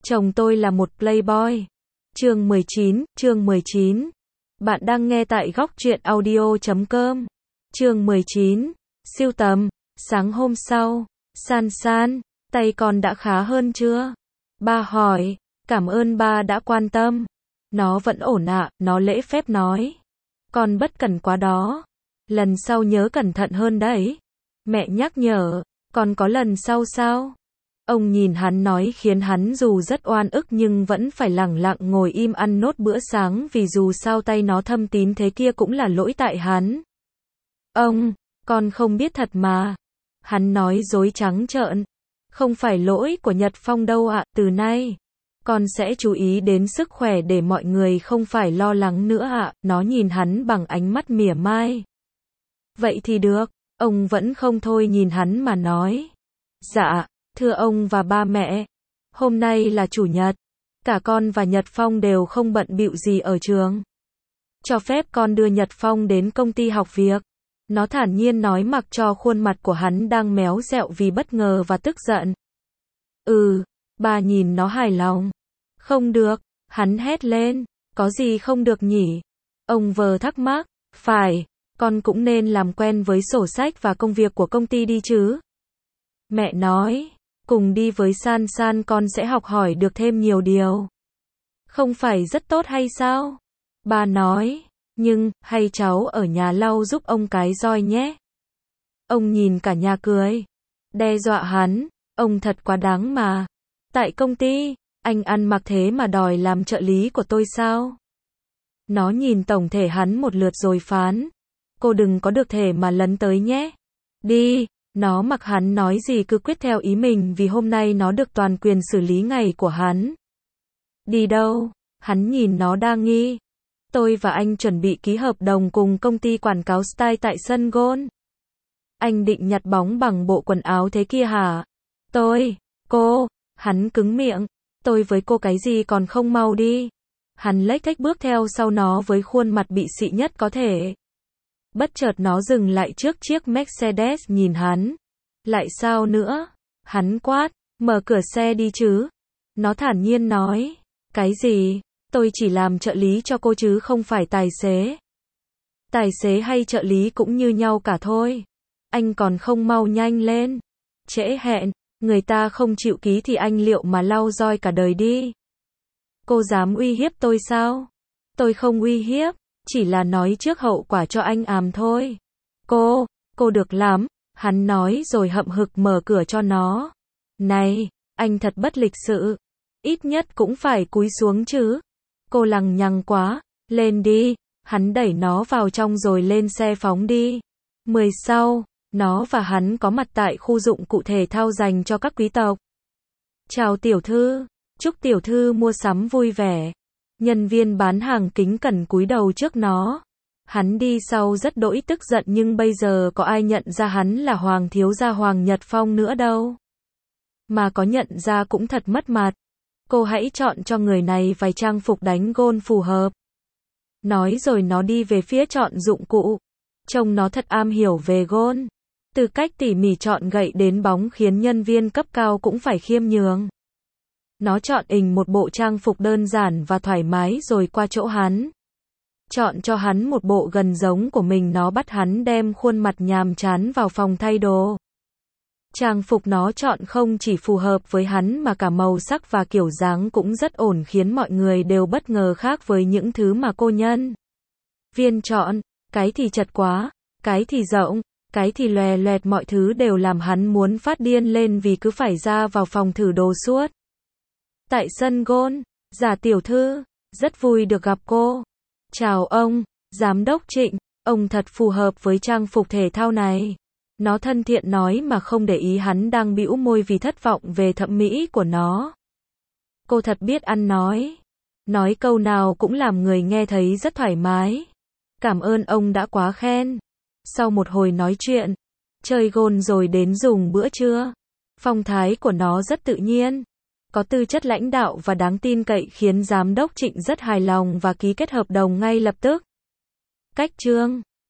Chồng tôi là một playboy. Chương 19. Bạn đang nghe tại góc truyện audio.com. Chương 19. Siêu tầm. Sáng hôm sau, San, tay con đã khá hơn chưa? Ba hỏi. Cảm ơn ba đã quan tâm. Nó vẫn ổn ạ, nó lễ phép nói. Con bất cẩn quá đó. Lần sau nhớ cẩn thận hơn đấy. Mẹ nhắc nhở, còn có lần sau sao? Ông nhìn hắn nói khiến hắn dù rất oan ức nhưng vẫn phải lẳng lặng ngồi im ăn nốt bữa sáng vì dù sao tay nó thâm tín thế kia cũng là lỗi tại hắn. Ông, con không biết thật mà. Hắn nói dối trắng trợn. Không phải lỗi của Nhật Phong đâu ạ, từ nay con sẽ chú ý đến sức khỏe để mọi người không phải lo lắng nữa ạ. Nó nhìn hắn bằng ánh mắt mỉa mai. Vậy thì được, ông vẫn không thôi nhìn hắn mà nói. Dạ, thưa ông và ba mẹ, hôm nay là chủ nhật, cả con và Nhật Phong đều không bận bịu gì ở trường. Cho phép con đưa Nhật Phong đến công ty học việc. Nó thản nhiên nói mặc cho khuôn mặt của hắn đang méo xẹo vì bất ngờ và tức giận. Bà nhìn nó hài lòng. Không được, hắn hét lên, có gì không được nhỉ? Ông vờ thắc mắc, phải, con cũng nên làm quen với sổ sách và công việc của công ty đi chứ. Mẹ nói, cùng đi với San con sẽ học hỏi được thêm nhiều điều. Không phải rất tốt hay sao? Ba nói, nhưng, hay cháu ở nhà lau giúp ông cái roi nhé. Ông nhìn cả nhà cười. Đe dọa hắn, ông thật quá đáng mà. Tại công ty, anh ăn mặc thế mà đòi làm trợ lý của tôi sao? Nó nhìn tổng thể hắn một lượt rồi phán. Cô đừng có được thể mà lấn tới nhé. Đi. Nó mặc hắn nói gì cứ quyết theo ý mình vì hôm nay nó được toàn quyền xử lý ngày của hắn. Đi đâu? Hắn nhìn nó đa nghi. Tôi và anh chuẩn bị ký hợp đồng cùng công ty quảng cáo style tại sân golf. Anh định nhặt bóng bằng bộ quần áo thế kia hả? Cô, hắn cứng miệng. Tôi với cô cái gì còn không mau đi. Hắn lếch thếch bước theo sau nó với khuôn mặt bị xị nhất có thể. Bất chợt nó dừng lại trước chiếc Mercedes nhìn hắn. Lại sao nữa? Hắn quát, mở cửa xe đi chứ. Nó thản nhiên nói, cái gì? Tôi chỉ làm trợ lý cho cô chứ không phải tài xế. Tài xế hay trợ lý cũng như nhau cả thôi. Anh còn không mau nhanh lên. Trễ hẹn, người ta không chịu ký thì anh liệu mà lau roi cả đời đi. Cô dám uy hiếp tôi sao? Tôi không uy hiếp. Chỉ là nói trước hậu quả cho anh thôi. Cô được lắm, hắn nói rồi hậm hực mở cửa cho nó. Này, anh thật bất lịch sự. Ít nhất cũng phải cúi xuống chứ. Cô lằng nhằng quá, lên đi. Hắn đẩy nó vào trong rồi lên xe phóng đi. 10 sau, nó và hắn có mặt tại khu dụng cụ thể thao dành cho các quý tộc. Chào tiểu thư, chúc tiểu thư mua sắm vui vẻ. Nhân viên bán hàng kính cẩn cúi đầu trước nó. Hắn đi sau rất đỗi tức giận nhưng bây giờ có ai nhận ra hắn là Hoàng thiếu gia Hoàng Nhật Phong nữa đâu. Mà có nhận ra cũng thật mất mặt. Cô hãy chọn cho người này vài trang phục đánh golf phù hợp. Nói rồi nó đi về phía chọn dụng cụ. Trông nó thật am hiểu về golf. Từ cách tỉ mỉ chọn gậy đến bóng khiến nhân viên cấp cao cũng phải khiêm nhường. Nó chọn một bộ trang phục đơn giản và thoải mái rồi qua chỗ hắn. Chọn cho hắn một bộ gần giống của mình, nó bắt hắn đem khuôn mặt nhàm chán vào phòng thay đồ. Trang phục nó chọn không chỉ phù hợp với hắn mà cả màu sắc và kiểu dáng cũng rất ổn khiến mọi người đều bất ngờ khác với những thứ mà cô nhân viên chọn. Cái thì chật quá, cái thì rộng, cái thì lòe loẹt, mọi thứ đều làm hắn muốn phát điên lên vì cứ phải ra vào phòng thử đồ suốt. Tại sân golf, giả tiểu thư, rất vui được gặp cô. Chào ông, giám đốc Trịnh, ông thật phù hợp với trang phục thể thao này. Nó thân thiện nói mà không để ý hắn đang bĩu môi vì thất vọng về thẩm mỹ của nó. Cô thật biết ăn nói. Nói câu nào cũng làm người nghe thấy rất thoải mái. Cảm ơn ông đã quá khen. Sau một hồi nói chuyện, chơi golf rồi đến dùng bữa trưa. Phong thái của nó rất tự nhiên. Có tư chất lãnh đạo và đáng tin cậy khiến giám đốc Trịnh rất hài lòng và ký kết hợp đồng ngay lập tức. Cách chương